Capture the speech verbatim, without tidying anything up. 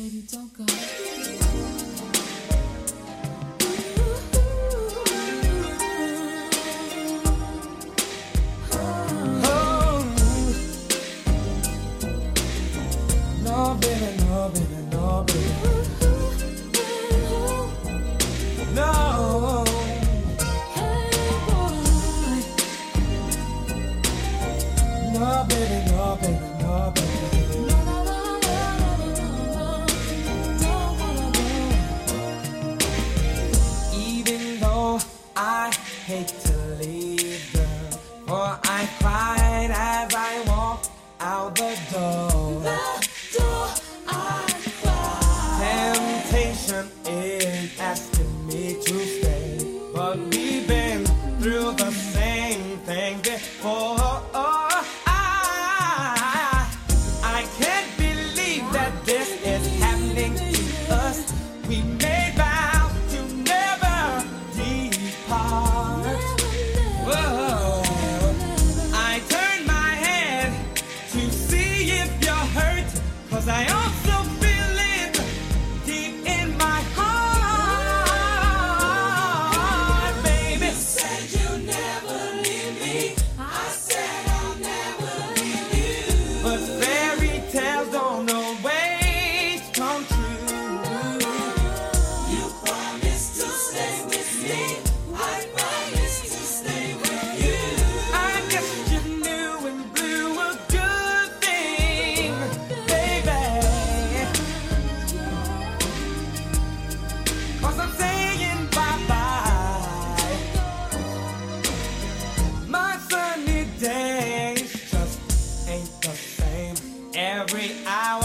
baby, don't go. No, baby, no, baby, no, baby. No. Hey, boy. No, baby, no, baby, no, baby. No, no, no, no, no, no, don't wanna go. Even though I hate to leave, girl, for I cried as I walked out the door. The door I cried. Temptation is asking me to stay, but we've been through the same thing before. I, I can't believe that this is happening to us. We made vows to never depart. Whoa. I turn my head to see if you're hurt, 'cause I also feel it deep in my heart, baby. You said you'd never leave me. I said I'll never leave you. But fairy tales don't always come true. You promised to stay with me. I promised to stay with you. I guess you knew and blew a good thing, baby. 'Cause I'm saying bye-bye. My sunny days just ain't the same. Every hour